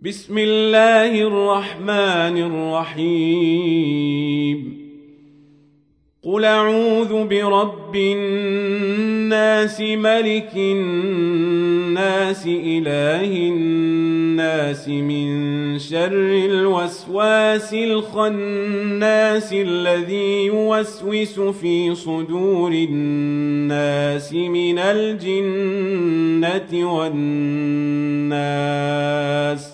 بسم الله الرحمن الرحيم قل أعوذ برب الناس ملك الناس إله الناس من شر الوسواس الخناس الذي يوسوس في صدور الناس من الجنة والناس